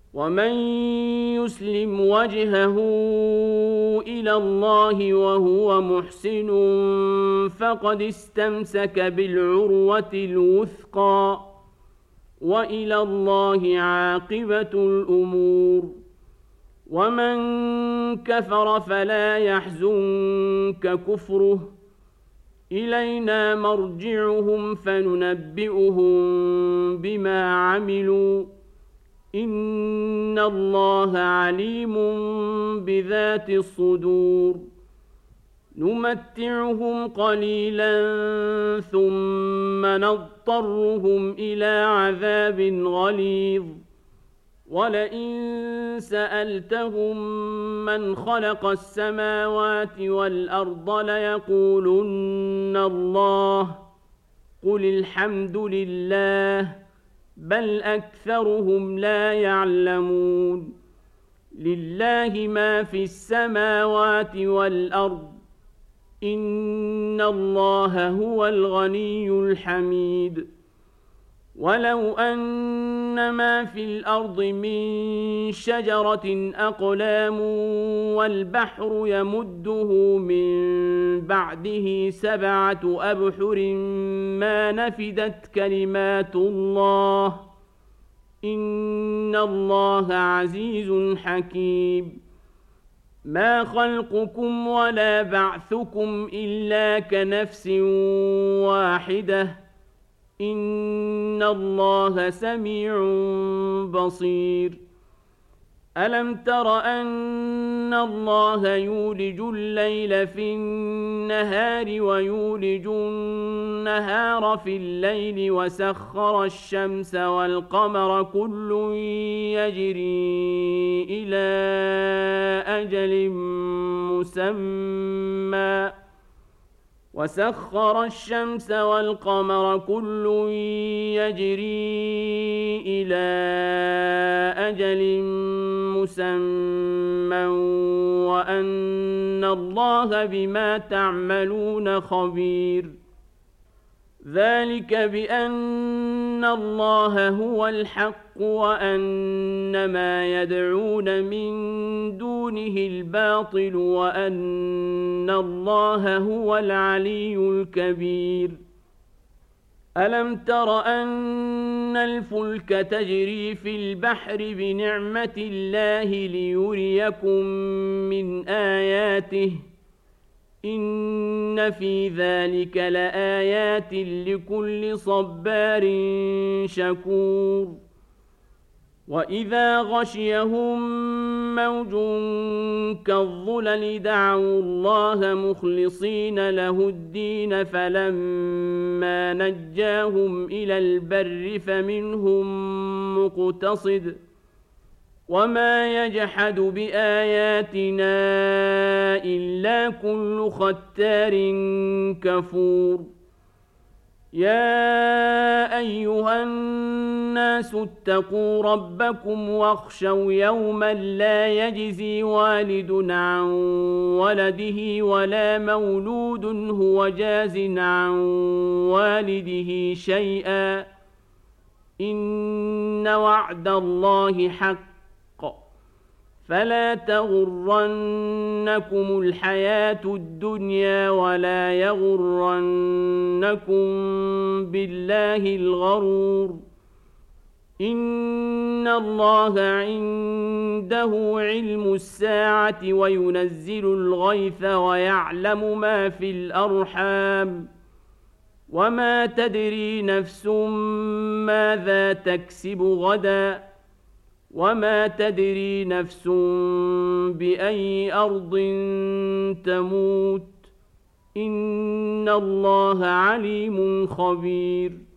ومن يسلم وجهه إلى الله وهو محسن فقد استمسك بالعروة الوثقى وإلى الله عاقبة الأمور. ومن كفر فلا يحزنك كفره، إلينا مرجعهم فننبئهم بما عملوا، إن الله عليم بذات الصدور. نمتعهم قليلا ثم نضطرهم إلى عذاب غليظ، ولئن سألتهم من خلق السماوات والأرض ليقولن الله، قل الحمد لله، بل أكثرهم لا يعلمون. لله ما في السماوات والأرض، إن الله هو الغني الحميد. ولو أن ما في الأرض من شجرة أقلام والبحر يمده من بعده 7 أبحر ما نفدت كلمات الله، إن الله عزيز حكيم. ما خلقكم ولا بعثكم إلا كنفس واحدة، إن الله سميع بصير. ألم تر أن الله يولج الليل في النهار ويولج النهار في الليل وسخر الشمس والقمر كل يجري إلى أجل مسمى وسخر الشمس والقمر كل يجري إلى أجل مسمى وأن الله بما تعملون خبير. ذلك بأن الله هو الحق وأن ما يدعون من دونه الباطل وأن الله هو العلي الكبير. ألم تر أن الفلك تجري في البحر بنعمة الله ليريكم من آياته، إن في ذلك لآيات لكل صبار شكور. وإذا غشيهم موج كالظلل دعوا الله مخلصين له الدين فلما نجاهم إلى البر فمنهم مقتصد، وما يجحد بآياتنا إلا كل ختار كفور. يا أيها الناس اتقوا ربكم واخشوا يوما لا يجزي والد عن ولده ولا مولود هو جاز عن والده شيئا، إن وعد الله حق، فلا تغرنكم الحياة الدنيا ولا يغرنكم بالله الغرور. إن الله عنده علم الساعة وينزل الغيث ويعلم ما في الأرحام، وما تدري نفس ماذا تكسب غدا، وما تدري نفس بأي أرض تموت، إن الله عليم خبير.